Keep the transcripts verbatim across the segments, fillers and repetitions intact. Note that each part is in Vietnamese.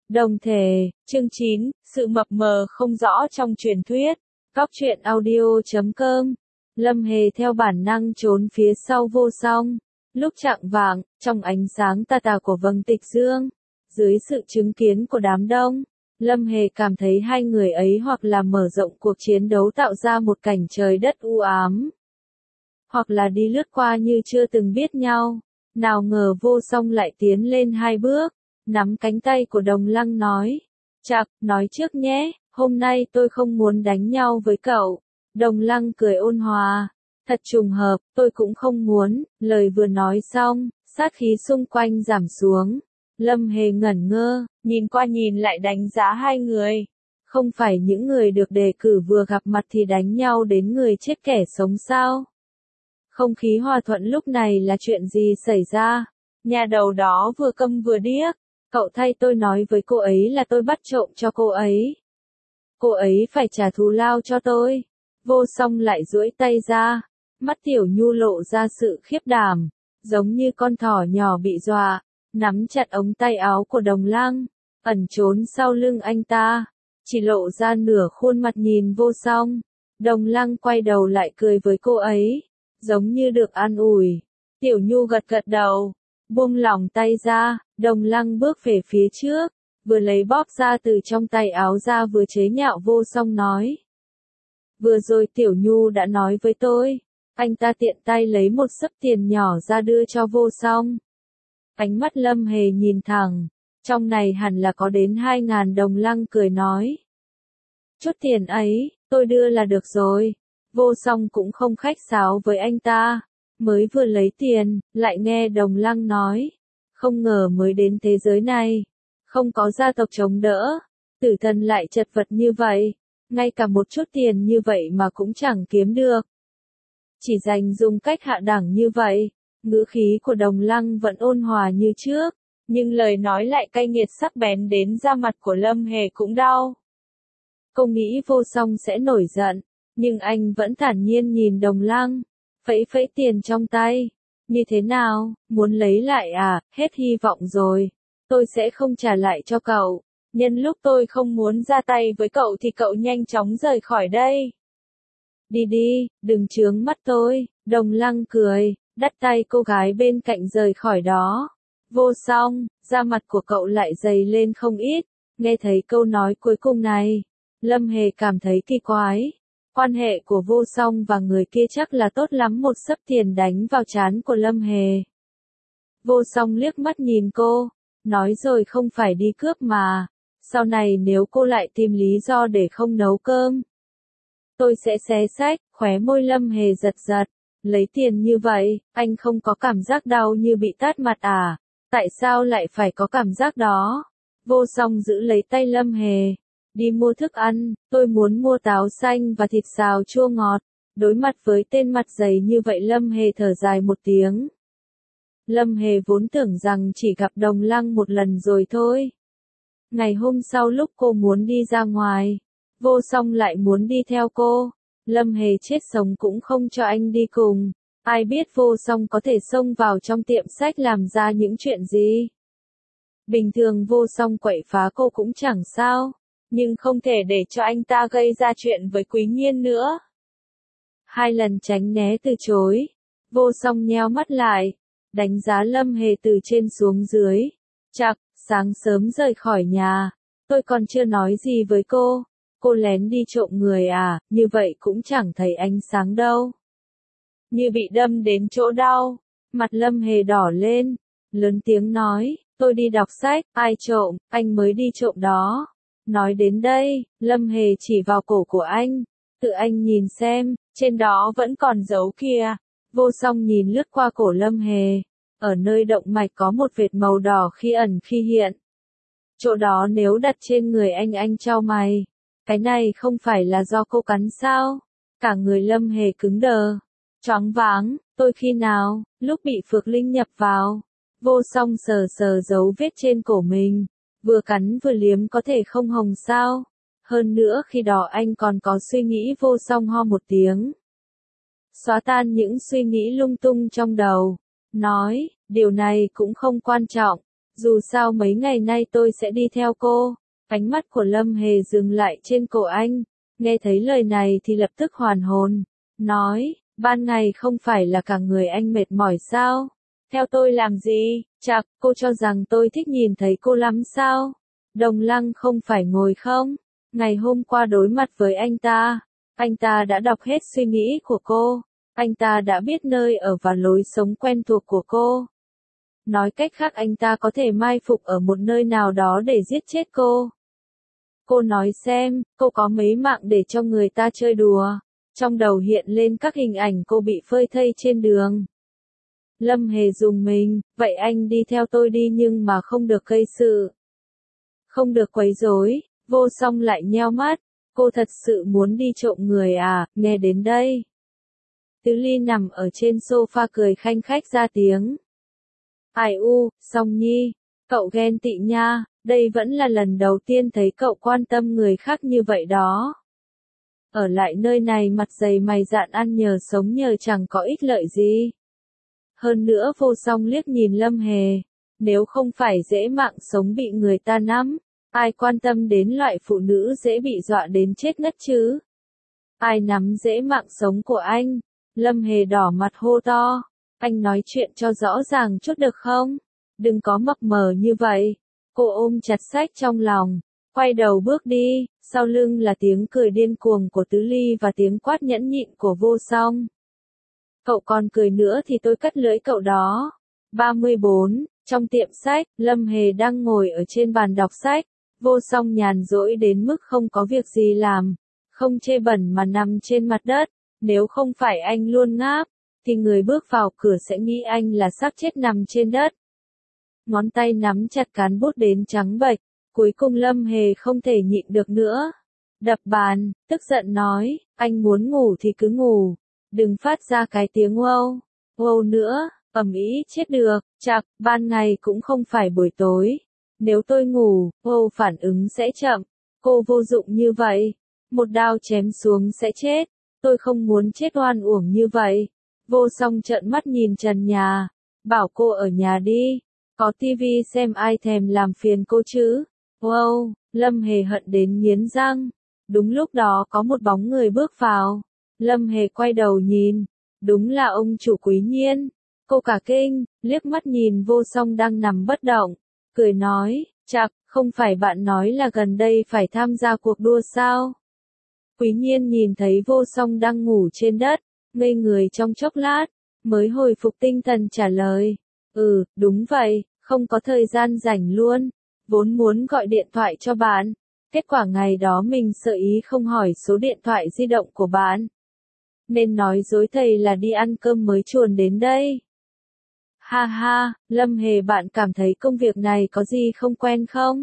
Đồng thể, chương chín, sự mập mờ không rõ trong truyền thuyết. Cóc truyện audio chấm com. Lâm Hề theo bản năng trốn phía sau Vô Song. Lúc chạng vạng, trong ánh sáng tà tà của vầng tịch dương, dưới sự chứng kiến của đám đông, Lâm Hề cảm thấy hai người ấy hoặc là mở rộng cuộc chiến đấu tạo ra một cảnh trời đất u ám, hoặc là đi lướt qua như chưa từng biết nhau. Nào ngờ Vô Song lại tiến lên hai bước, nắm cánh tay của Đồng Lăng nói, "Chạc, nói trước nhé, hôm nay tôi không muốn đánh nhau với cậu." Đồng Lăng cười ôn hòa, "Thật trùng hợp, tôi cũng không muốn." Lời vừa nói xong, sát khí xung quanh giảm xuống. Lâm Hề ngẩn ngơ, nhìn qua nhìn lại đánh giá hai người. Không phải những người được đề cử vừa gặp mặt thì đánh nhau đến người chết kẻ sống sao? Không khí hòa thuận lúc này là chuyện gì xảy ra? Nhà đầu đó vừa câm vừa điếc. Cậu thay tôi nói với cô ấy là tôi bắt trộm cho cô ấy. Cô ấy phải trả thù lao cho tôi. Vô Song lại duỗi tay ra. Mắt Tiểu Nhu lộ ra sự khiếp đảm, giống như con thỏ nhỏ bị dọa, nắm chặt ống tay áo của Đồng Lăng, ẩn trốn sau lưng anh ta, chỉ lộ ra nửa khuôn mặt nhìn Vô Song. Đồng Lăng quay đầu lại cười với cô ấy, giống như được an ủi. Tiểu Nhu gật gật đầu, buông lỏng tay ra. Đồng Lăng bước về phía trước, vừa lấy bóp ra từ trong tay áo ra vừa chế nhạo Vô Song nói. Vừa rồi Tiểu Nhu đã nói với tôi. Anh ta tiện tay lấy một xấp tiền nhỏ ra đưa cho Vô Song. Ánh mắt Lâm Hề nhìn thẳng, trong này hẳn là có đến hai ngàn. Đồng Lăng cười nói. Chút tiền ấy, tôi đưa là được rồi. Vô Song cũng không khách sáo với anh ta, mới vừa lấy tiền, lại nghe Đồng Lăng nói. Không ngờ mới đến thế giới này, không có gia tộc chống đỡ, tử thần lại chật vật như vậy, ngay cả một chút tiền như vậy mà cũng chẳng kiếm được. Chỉ dành dùng cách hạ đẳng như vậy. Ngữ khí của Đồng Lăng vẫn ôn hòa như trước, nhưng lời nói lại cay nghiệt sắc bén đến da mặt của Lâm Hề cũng đau. Cô nghĩ Vô Song sẽ nổi giận, nhưng anh vẫn thản nhiên nhìn Đồng Lăng, phẩy phẩy tiền trong tay. Như thế nào, muốn lấy lại à? Hết hy vọng rồi. Tôi sẽ không trả lại cho cậu. Nhân lúc tôi không muốn ra tay với cậu thì cậu nhanh chóng rời khỏi đây. Đi đi, đừng chướng mắt tôi. Đồng Lăng cười, đắt tay cô gái bên cạnh rời khỏi đó. Vô Song, da mặt của cậu lại dày lên không ít. Nghe thấy câu nói cuối cùng này, Lâm Hề cảm thấy kỳ quái. Quan hệ của Vô Song và người kia chắc là tốt lắm. Một xấp tiền đánh vào trán của Lâm Hề. Vô Song liếc mắt nhìn cô, nói rồi không phải đi cướp mà. Sau này nếu cô lại tìm lý do để không nấu cơm, tôi sẽ xé xách. Khóe môi Lâm Hề giật giật. Lấy tiền như vậy, anh không có cảm giác đau như bị tát mặt à? Tại sao lại phải có cảm giác đó? Vô Song giữ lấy tay Lâm Hề. Đi mua thức ăn, tôi muốn mua táo xanh và thịt xào chua ngọt. Đối mặt với tên mặt dày như vậy Lâm Hề thở dài một tiếng. Lâm Hề vốn tưởng rằng chỉ gặp Đồng Lăng một lần rồi thôi. Ngày hôm sau lúc cô muốn đi ra ngoài, Vô Song lại muốn đi theo cô. Lâm Hề chết sống cũng không cho anh đi cùng. Ai biết Vô Song có thể xông vào trong tiệm sách làm ra những chuyện gì. Bình thường Vô Song quậy phá cô cũng chẳng sao, nhưng không thể để cho anh ta gây ra chuyện với Quý Nhiên nữa. Hai lần tránh né từ chối, Vô Song nheo mắt lại, đánh giá Lâm Hề từ trên xuống dưới. Chạc, sáng sớm rời khỏi nhà, tôi còn chưa nói gì với cô. Cô lén đi trộm người à? Như vậy cũng chẳng thấy ánh sáng đâu. Như bị đâm đến chỗ đau. Mặt Lâm Hề đỏ lên, lớn tiếng nói, tôi đi đọc sách. Ai trộm? Anh mới đi trộm đó. Nói đến đây, Lâm Hề chỉ vào cổ của anh. Tự anh nhìn xem, trên đó vẫn còn dấu kìa. Vô Song nhìn lướt qua cổ Lâm Hề. Ở nơi động mạch có một vệt màu đỏ khi ẩn khi hiện. Chỗ đó nếu đặt trên người anh anh chau mày. Cái này không phải là do cô cắn sao? Cả người Lâm Hề cứng đờ, choáng váng. Tôi khi nào? Lúc bị Phược Linh nhập vào. Vô Song sờ sờ dấu vết trên cổ mình. Vừa cắn vừa liếm có thể không hồng sao? Hơn nữa khi đó anh còn có suy nghĩ. Vô Song ho một tiếng, xóa tan những suy nghĩ lung tung trong đầu. Nói, điều này cũng không quan trọng. Dù sao mấy ngày nay tôi sẽ đi theo cô. Ánh mắt của Lâm Hề dừng lại trên cổ anh, nghe thấy lời này thì lập tức hoàn hồn, nói, ban ngày không phải là cả người anh mệt mỏi sao? Theo tôi làm gì? Chạc, cô cho rằng tôi thích nhìn thấy cô lắm sao? Đồng Lăng không phải ngồi không? Ngày hôm qua đối mặt với anh ta, anh ta đã đọc hết suy nghĩ của cô, anh ta đã biết nơi ở và lối sống quen thuộc của cô. Nói cách khác anh ta có thể mai phục ở một nơi nào đó để giết chết cô. Cô nói xem, cô có mấy mạng để cho người ta chơi đùa. Trong đầu hiện lên các hình ảnh cô bị phơi thây trên đường. Lâm Hề dùng mình, vậy anh đi theo tôi đi nhưng mà không được gây sự. Không được quấy rối. Vô Song lại nheo mắt, cô thật sự muốn đi trộm người à, nghe đến đây. Tứ Ly nằm ở trên sofa cười khanh khách ra tiếng. Ai u, Song Nhi, cậu ghen tị nha, đây vẫn là lần đầu tiên thấy cậu quan tâm người khác như vậy đó. Ở lại nơi này mặt dày mày dạn ăn nhờ sống nhờ chẳng có ích lợi gì. Hơn nữa Vô Song liếc nhìn Lâm Hề, nếu không phải dễ mạng sống bị người ta nắm, ai quan tâm đến loại phụ nữ dễ bị dọa đến chết ngất chứ? Ai nắm dễ mạng sống của anh? Lâm Hề đỏ mặt hô to, anh nói chuyện cho rõ ràng chút được không? Đừng có mập mờ như vậy. Cô ôm chặt sách trong lòng, quay đầu bước đi, sau lưng là tiếng cười điên cuồng của Tứ Ly và tiếng quát nhẫn nhịn của Vô Song. Cậu còn cười nữa thì tôi cắt lưỡi cậu đó. ba mươi bốn, trong tiệm sách, Lâm Hề đang ngồi ở trên bàn đọc sách. Vô Song nhàn rỗi đến mức không có việc gì làm, không chê bẩn mà nằm trên mặt đất. Nếu không phải anh luôn ngáp, thì người bước vào cửa sẽ nghĩ anh là xác chết nằm trên đất. Ngón tay nắm chặt cán bút đến trắng bệch, cuối cùng Lâm Hề không thể nhịn được nữa. Đập bàn, tức giận nói, anh muốn ngủ thì cứ ngủ, đừng phát ra cái tiếng wow, wow nữa, ầm ĩ chết được, chạc, ban ngày cũng không phải buổi tối. Nếu tôi ngủ, wow phản ứng sẽ chậm, cô vô dụng như vậy, một đao chém xuống sẽ chết, tôi không muốn chết oan uổng như vậy. Vô Song trợn mắt nhìn trần nhà, bảo cô ở nhà đi. Có tivi xem ai thèm làm phiền cô chứ. Wow, Lâm Hề hận đến nghiến răng. Đúng lúc đó có một bóng người bước vào. Lâm Hề quay đầu nhìn. Đúng là ông chủ Quý Nhiên. Cô cả kinh, liếc mắt nhìn Vô Song đang nằm bất động. Cười nói, chạc, không phải bạn nói là gần đây phải tham gia cuộc đua sao? Quý Nhiên nhìn thấy Vô Song đang ngủ trên đất, ngây người trong chốc lát, mới hồi phục tinh thần trả lời. Ừ, đúng vậy, không có thời gian rảnh luôn, vốn muốn gọi điện thoại cho bạn, kết quả ngày đó mình sợ ý không hỏi số điện thoại di động của bạn. Nên nói dối thầy là đi ăn cơm mới chuồn đến đây. Ha ha, Lâm Hề bạn cảm thấy công việc này có gì không quen không?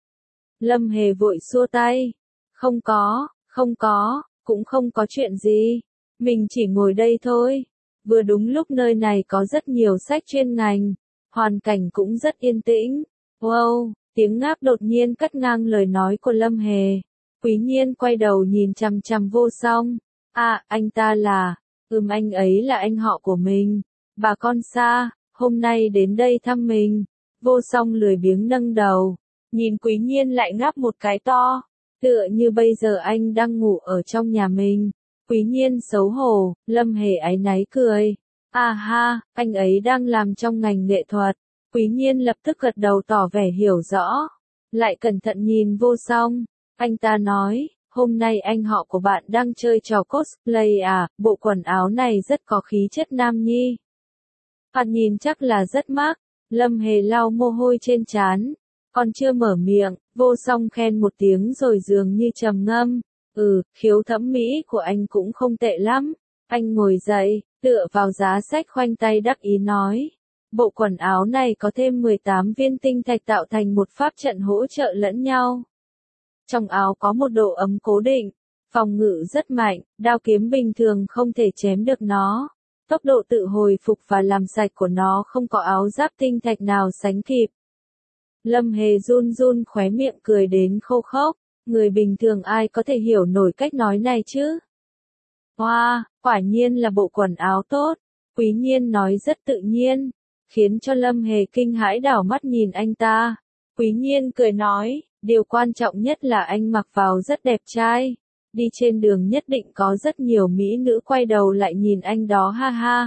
Lâm Hề vội xua tay. Không có, không có, cũng không có chuyện gì, mình chỉ ngồi đây thôi. Vừa đúng lúc nơi này có rất nhiều sách chuyên ngành, hoàn cảnh cũng rất yên tĩnh. Wow, tiếng ngáp đột nhiên cắt ngang lời nói của Lâm Hề. Quý Nhiên quay đầu nhìn chằm chằm Vô Song. À, anh ta là, ừm anh ấy là anh họ của mình. Bà con xa, hôm nay đến đây thăm mình. Vô Song lười biếng nâng đầu, nhìn Quý Nhiên lại ngáp một cái to. Tựa như bây giờ anh đang ngủ ở trong nhà mình. Quý Nhiên xấu hổ, Lâm Hề áy náy cười. À ha, anh ấy đang làm trong ngành nghệ thuật. Quý Nhiên lập tức gật đầu tỏ vẻ hiểu rõ. Lại cẩn thận nhìn Vô Song. Anh ta nói, hôm nay anh họ của bạn đang chơi trò cosplay à, bộ quần áo này rất có khí chất nam nhi. Bạn nhìn chắc là rất mắc. Lâm Hề lau mồ hôi trên trán. Còn chưa mở miệng, Vô Song khen một tiếng rồi dường như trầm ngâm. Ừ, khiếu thẩm mỹ của anh cũng không tệ lắm. Anh ngồi dậy, tựa vào giá sách khoanh tay đắc ý nói. Bộ quần áo này có thêm mười tám viên tinh thạch tạo thành một pháp trận hỗ trợ lẫn nhau. Trong áo có một độ ấm cố định, phòng ngự rất mạnh, đao kiếm bình thường không thể chém được nó. Tốc độ tự hồi phục và làm sạch của nó không có áo giáp tinh thạch nào sánh kịp. Lâm Hề run run khóe miệng cười đến khô khốc, người bình thường ai có thể hiểu nổi cách nói này chứ? Wow, quả nhiên là bộ quần áo tốt, Quý Nhiên nói rất tự nhiên, khiến cho Lâm Hề kinh hãi đảo mắt nhìn anh ta. Quý Nhiên cười nói, điều quan trọng nhất là anh mặc vào rất đẹp trai. Đi trên đường nhất định có rất nhiều mỹ nữ quay đầu lại nhìn anh đó ha ha.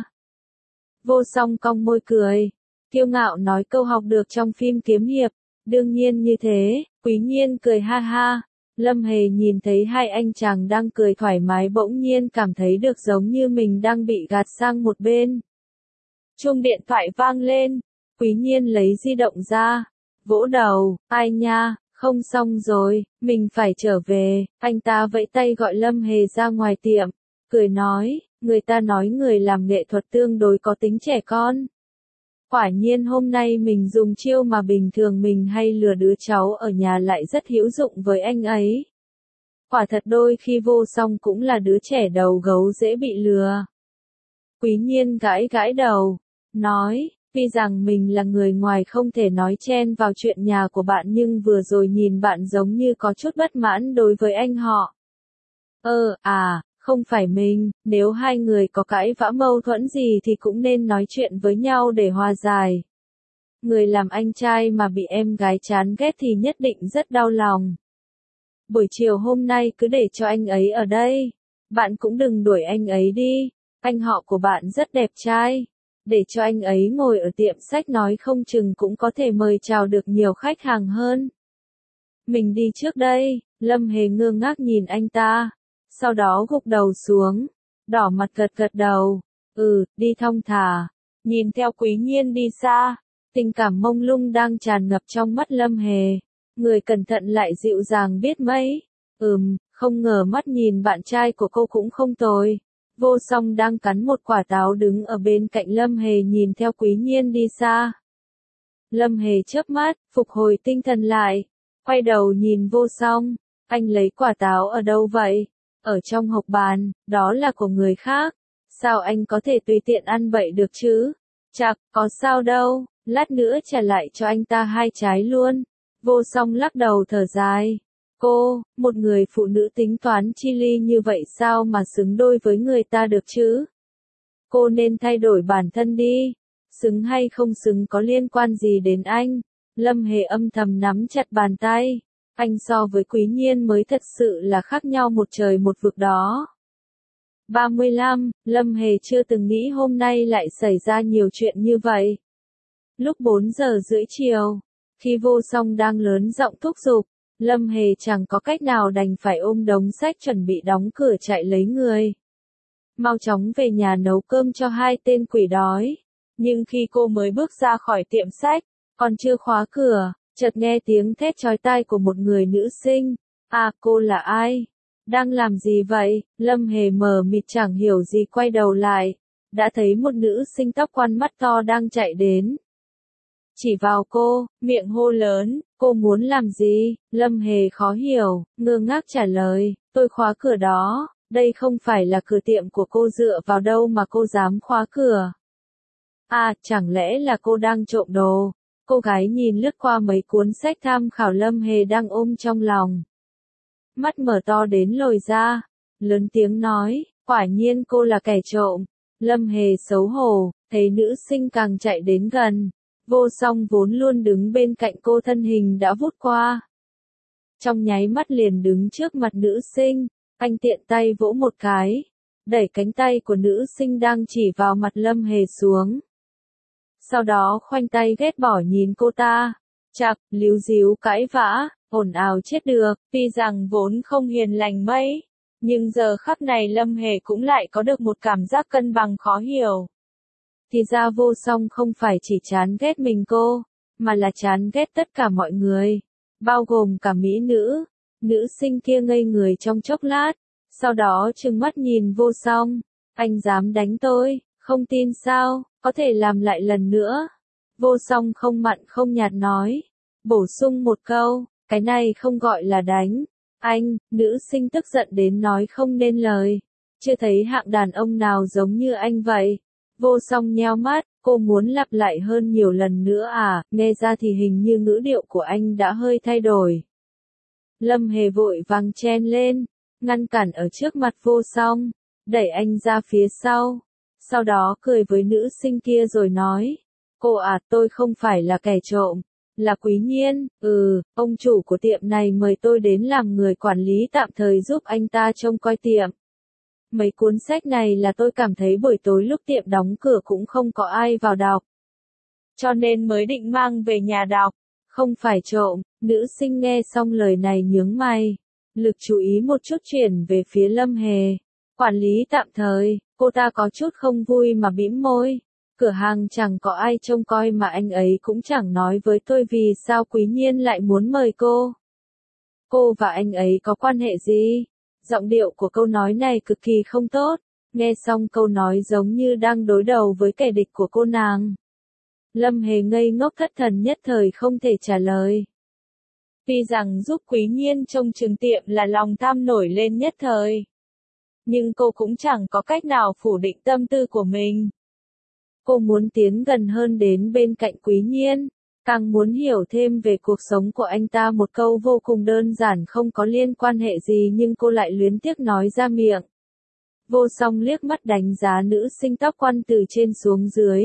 Vô Song cong môi cười, kiêu ngạo nói câu học được trong phim kiếm hiệp. Đương nhiên như thế, Quý Nhiên cười ha ha. Lâm Hề nhìn thấy hai anh chàng đang cười thoải mái bỗng nhiên cảm thấy được giống như mình đang bị gạt sang một bên. Chuông điện thoại vang lên, Quý Nhiên lấy di động ra, vỗ đầu, ai nha, không xong rồi, mình phải trở về. Anh ta vẫy tay gọi Lâm Hề ra ngoài tiệm, cười nói, người ta nói người làm nghệ thuật tương đối có tính trẻ con. Quả nhiên hôm nay mình dùng chiêu mà bình thường mình hay lừa đứa cháu ở nhà lại rất hữu dụng với anh ấy. Quả thật đôi khi Vô Song cũng là đứa trẻ đầu gấu dễ bị lừa. Quý Nhiên gãi gãi đầu, nói, tuy rằng mình là người ngoài không thể nói chen vào chuyện nhà của bạn nhưng vừa rồi nhìn bạn giống như có chút bất mãn đối với anh họ. Ơ, à, không phải mình, nếu hai người có cãi vã mâu thuẫn gì thì cũng nên nói chuyện với nhau để hòa giải. Người làm anh trai mà bị em gái chán ghét thì nhất định rất đau lòng. Buổi chiều hôm nay cứ để cho anh ấy ở đây. Bạn cũng đừng đuổi anh ấy đi. Anh họ của bạn rất đẹp trai. Để cho anh ấy ngồi ở tiệm sách nói không chừng cũng có thể mời chào được nhiều khách hàng hơn. Mình đi trước đây. Lâm Hề ngơ ngác nhìn anh ta. Sau đó gục đầu xuống. Đỏ mặt gật gật đầu. Ừ, đi thong thả. Nhìn theo Quý Nhiên đi xa. Tình cảm mông lung đang tràn ngập trong mắt Lâm Hề. Người cẩn thận lại dịu dàng biết mấy. Ừm, không ngờ mắt nhìn bạn trai của cô cũng không tồi. Vô Song đang cắn một quả táo đứng ở bên cạnh Lâm Hề nhìn theo Quý Nhiên đi xa. Lâm Hề chớp mắt, phục hồi tinh thần lại. Quay đầu nhìn Vô Song. Anh lấy quả táo ở đâu vậy? Ở trong hộp bàn, đó là của người khác. Sao anh có thể tùy tiện ăn vậy được chứ? Chạc, có sao đâu, lát nữa trả lại cho anh ta hai trái luôn. Vô Song lắc đầu thở dài. Cô, một người phụ nữ tính toán chi ly như vậy sao mà xứng đôi với người ta được chứ? Cô nên thay đổi bản thân đi. Xứng hay không xứng có liên quan gì đến anh? Lâm Hề âm thầm nắm chặt bàn tay. Anh so với Quý Nhiên mới thật sự là khác nhau một trời một vực đó. ba mươi lăm, Lâm Hề chưa từng nghĩ hôm nay lại xảy ra nhiều chuyện như vậy. Lúc bốn giờ rưỡi chiều, khi Vô Song đang lớn giọng thúc giục, Lâm Hề chẳng có cách nào đành phải ôm đống sách chuẩn bị đóng cửa chạy lấy người. Mau chóng về nhà nấu cơm cho hai tên quỷ đói. Nhưng khi cô mới bước ra khỏi tiệm sách, còn chưa khóa cửa, chợt nghe tiếng thét chói tai của một người nữ sinh. À, cô là ai? Đang làm gì vậy? Lâm Hề mờ mịt chẳng hiểu gì quay đầu lại. Đã thấy một nữ sinh tóc quan mắt to đang chạy đến. Chỉ vào cô, miệng hô lớn, cô muốn làm gì? Lâm Hề khó hiểu, ngơ ngác trả lời, tôi khóa cửa đó, đây không phải là cửa tiệm của cô dựa vào đâu mà cô dám khóa cửa. À, chẳng lẽ là cô đang trộm đồ? Cô gái nhìn lướt qua mấy cuốn sách tham khảo Lâm Hề đang ôm trong lòng. Mắt mở to đến lồi ra, lớn tiếng nói, quả nhiên cô là kẻ trộm. Lâm Hề xấu hổ, thấy nữ sinh càng chạy đến gần. Vô Song vốn luôn đứng bên cạnh cô thân hình đã vút qua. Trong nháy mắt liền đứng trước mặt nữ sinh, anh tiện tay vỗ một cái, đẩy cánh tay của nữ sinh đang chỉ vào mặt Lâm Hề xuống. Sau đó khoanh tay ghét bỏ nhìn cô ta, chạc, líu díu cãi vã, ồn ào chết được, tuy rằng vốn không hiền lành mấy, nhưng giờ khắc này Lâm Hề cũng lại có được một cảm giác cân bằng khó hiểu. Thì ra Vô Song không phải chỉ chán ghét mình cô, mà là chán ghét tất cả mọi người, bao gồm cả mỹ nữ. Nữ sinh kia ngây người trong chốc lát, sau đó trừng mắt nhìn Vô Song, anh dám đánh tôi, không tin sao, có thể làm lại lần nữa. Vô Song không mặn không nhạt nói, bổ sung một câu, cái này không gọi là đánh. Anh, nữ sinh tức giận đến nói không nên lời, chưa thấy hạng đàn ông nào giống như anh vậy. Vô Song nheo mắt, cô muốn lặp lại hơn nhiều lần nữa à, nghe ra thì hình như ngữ điệu của anh đã hơi thay đổi. Lâm Hề vội vàng chen lên, ngăn cản ở trước mặt Vô Song, đẩy anh ra phía sau, sau đó cười với nữ sinh kia rồi nói, Cô à, tôi không phải là kẻ trộm, là Quý Nhiên, ừ, ông chủ của tiệm này mời tôi đến làm người quản lý tạm thời giúp anh ta trông coi tiệm. Mấy cuốn sách này là tôi cảm thấy buổi tối lúc tiệm đóng cửa cũng không có ai vào đọc. Cho nên mới định mang về nhà đọc, không phải trộm. Nữ sinh nghe xong lời này nhướng mày, lực chú ý một chút chuyển về phía Lâm Hề. Quản lý tạm thời, cô ta có chút không vui mà bĩm môi. Cửa hàng chẳng có ai trông coi mà anh ấy cũng chẳng nói với tôi vì sao Quý Nhiên lại muốn mời cô. Cô và anh ấy có quan hệ gì? Giọng điệu của câu nói này cực kỳ không tốt, nghe xong câu nói giống như đang đối đầu với kẻ địch của cô nàng. Lâm Hề ngây ngốc thất thần nhất thời không thể trả lời. Tuy rằng giúp Quý Nhiên trông chừng tiệm là lòng tham nổi lên nhất thời, nhưng cô cũng chẳng có cách nào phủ định tâm tư của mình. Cô muốn tiến gần hơn đến bên cạnh Quý Nhiên, càng muốn hiểu thêm về cuộc sống của anh ta. Một câu vô cùng đơn giản không có liên quan hệ gì nhưng cô lại luyến tiếc nói ra miệng. Vô Song liếc mắt đánh giá nữ sinh tóc quăn từ trên xuống dưới.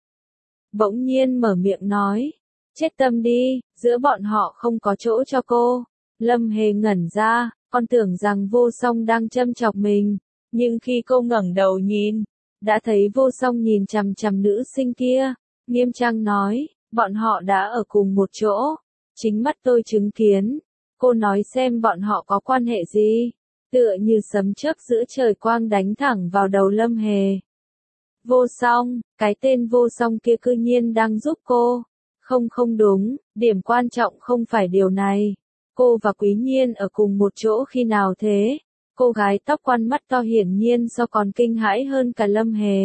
Bỗng nhiên mở miệng nói, chết tâm đi, giữa bọn họ không có chỗ cho cô. Lâm Hề ngẩn ra, con tưởng rằng Vô Song đang châm chọc mình, nhưng khi cô ngẩng đầu nhìn, đã thấy Vô Song nhìn chằm chằm nữ sinh kia, nghiêm trang nói, bọn họ đã ở cùng một chỗ, chính mắt tôi chứng kiến. Cô nói xem bọn họ có quan hệ gì? Tựa như sấm chớp giữa trời quang đánh thẳng vào đầu Lâm Hề. Vô Song, cái tên Vô Song kia cư nhiên đang giúp cô. Không không đúng, điểm quan trọng không phải điều này. Cô và Quý Nhiên ở cùng một chỗ khi nào thế? Cô gái tóc quăn mắt to hiển nhiên so còn kinh hãi hơn cả Lâm Hề.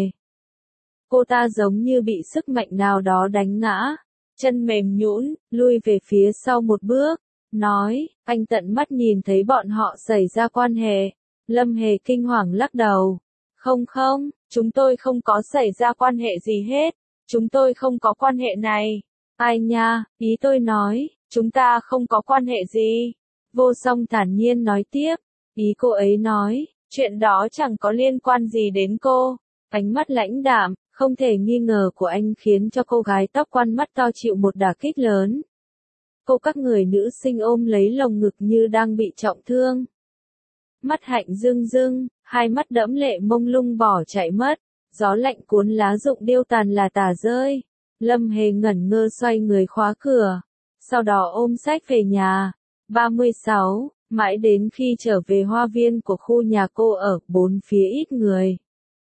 Cô ta giống như bị sức mạnh nào đó đánh ngã, chân mềm nhũn, lui về phía sau một bước, nói, anh tận mắt nhìn thấy bọn họ xảy ra quan hệ. Lâm Hề kinh hoàng lắc đầu. Không không, chúng tôi không có xảy ra quan hệ gì hết, chúng tôi không có quan hệ này. Ai nha, ý tôi nói, chúng ta không có quan hệ gì. Vô Song thản nhiên nói tiếp, ý cô ấy nói, chuyện đó chẳng có liên quan gì đến cô. Ánh mắt lãnh đạm, không thể nghi ngờ của anh khiến cho cô gái tóc quăn mắt to chịu một đả kích lớn. Cô các người nữ sinh ôm lấy lồng ngực như đang bị trọng thương. Mắt hạnh rưng rưng, hai mắt đẫm lệ mông lung bỏ chạy mất, gió lạnh cuốn lá rụng điêu tàn là tả rơi. Lâm Hề ngẩn ngơ xoay người khóa cửa, sau đó ôm sách về nhà. ba mươi sáu, mãi đến khi trở về hoa viên của khu nhà cô ở, bốn phía ít người.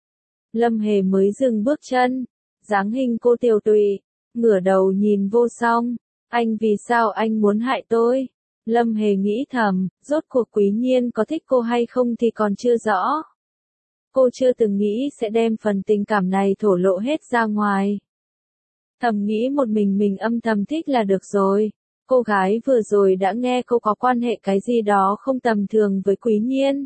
Lâm Hề mới dừng bước chân, dáng hình cô tiều tụy, ngửa đầu nhìn Vô Song, anh vì sao anh muốn hại tôi? Lâm Hề nghĩ thầm, rốt cuộc Quý Nhiên có thích cô hay không thì còn chưa rõ. Cô chưa từng nghĩ sẽ đem phần tình cảm này thổ lộ hết ra ngoài. Thầm nghĩ một mình mình âm thầm thích là được rồi. Cô gái vừa rồi đã nghe cô có quan hệ cái gì đó không tầm thường với Quý Nhiên.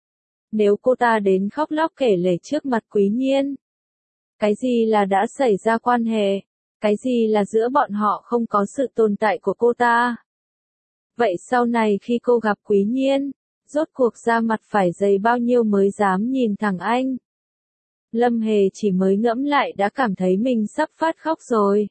Nếu cô ta đến khóc lóc kể lể trước mặt Quý Nhiên, cái gì là đã xảy ra quan hệ, cái gì là giữa bọn họ không có sự tồn tại của cô ta. Vậy sau này khi cô gặp Quý Nhiên, rốt cuộc ra mặt phải dày bao nhiêu mới dám nhìn thẳng anh. Lâm Hề chỉ mới ngẫm lại đã cảm thấy mình sắp phát khóc rồi.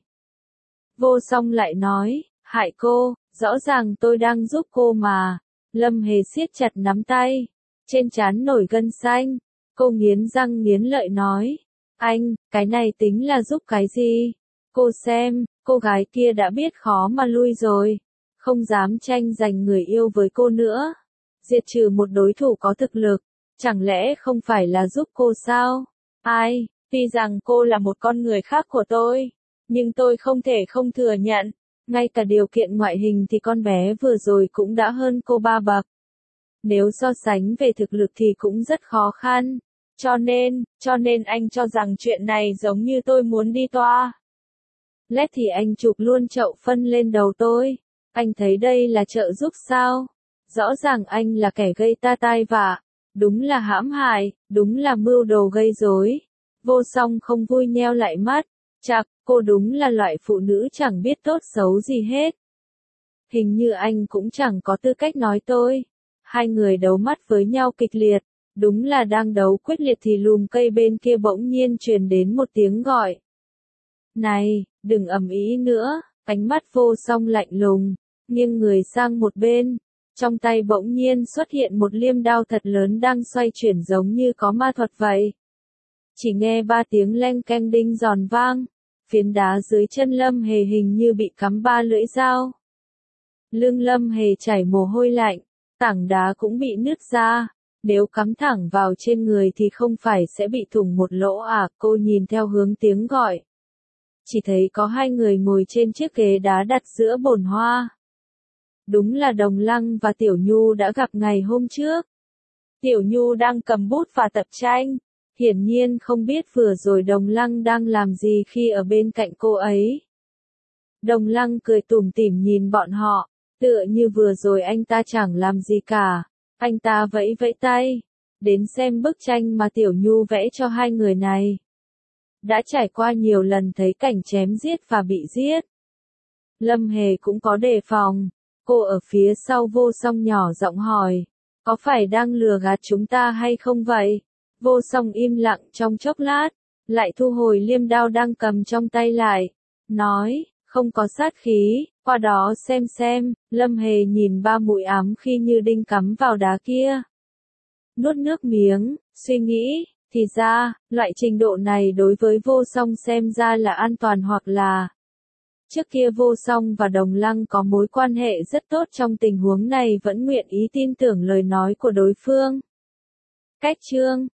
Vô Song lại nói, hại cô, rõ ràng tôi đang giúp cô mà. Lâm Hề siết chặt nắm tay, trên trán nổi gân xanh. Cô nghiến răng nghiến lợi nói, anh, cái này tính là giúp cái gì? Cô xem, cô gái kia đã biết khó mà lui rồi, không dám tranh giành người yêu với cô nữa. Diệt trừ một đối thủ có thực lực, chẳng lẽ không phải là giúp cô sao? Ai, tuy rằng cô là một con người khác của tôi, nhưng tôi không thể không thừa nhận, ngay cả điều kiện ngoại hình thì con bé vừa rồi cũng đã hơn cô ba bậc. Nếu so sánh về thực lực thì cũng rất khó khăn. Cho nên, cho nên anh cho rằng chuyện này giống như tôi muốn đi toa. Lét thì anh chụp luôn chậu phân lên đầu tôi. Anh thấy đây là trợ giúp sao? Rõ ràng anh là kẻ gây ta tai vạ. Đúng là hãm hại, đúng là mưu đồ gây rối. Vô Song không vui nheo lại mắt. Chạc, cô đúng là loại phụ nữ chẳng biết tốt xấu gì hết. Hình như anh cũng chẳng có tư cách nói tôi. Hai người đấu mắt với nhau kịch liệt. Đúng là đang đấu quyết liệt thì lùm cây bên kia bỗng nhiên truyền đến một tiếng gọi. Này, đừng ầm ĩ nữa, ánh mắt vô song lạnh lùng, nghiêng người sang một bên. Trong tay bỗng nhiên xuất hiện một liêm đao thật lớn đang xoay chuyển giống như có ma thuật vậy. Chỉ nghe ba tiếng leng keng đinh giòn vang, phiến đá dưới chân Lâm Hề hình như bị cắm ba lưỡi dao. Lưng Lâm Hề chảy mồ hôi lạnh, tảng đá cũng bị nứt ra, nếu cắm thẳng vào trên người thì không phải sẽ bị thủng một lỗ à, cô nhìn theo hướng tiếng gọi. Chỉ thấy có hai người ngồi trên chiếc ghế đá đặt giữa bồn hoa. Đúng là Đồng Lăng và Tiểu Nhu đã gặp ngày hôm trước. Tiểu Nhu đang cầm bút và tập tranh, hiển nhiên không biết vừa rồi Đồng Lăng đang làm gì khi ở bên cạnh cô ấy. Đồng Lăng cười tủm tỉm nhìn bọn họ, tựa như vừa rồi anh ta chẳng làm gì cả, anh ta vẫy vẫy tay, đến xem bức tranh mà Tiểu Nhu vẽ cho hai người này. Đã trải qua nhiều lần thấy cảnh chém giết và bị giết. Lâm Hề cũng có đề phòng, cô ở phía sau Vô Song nhỏ giọng hỏi, có phải đang lừa gạt chúng ta hay không vậy? Vô Song im lặng trong chốc lát, lại thu hồi liêm đao đang cầm trong tay lại, nói, không có sát khí, qua đó xem xem. Lâm Hề nhìn ba mũi ám khi như đinh cắm vào đá kia. Nuốt nước miếng, suy nghĩ, thì ra, loại trình độ này đối với Vô Song xem ra là an toàn hoặc là... Trước kia Vô Song và Đồng Lăng có mối quan hệ rất tốt, trong tình huống này vẫn nguyện ý tin tưởng lời nói của đối phương. Cách chương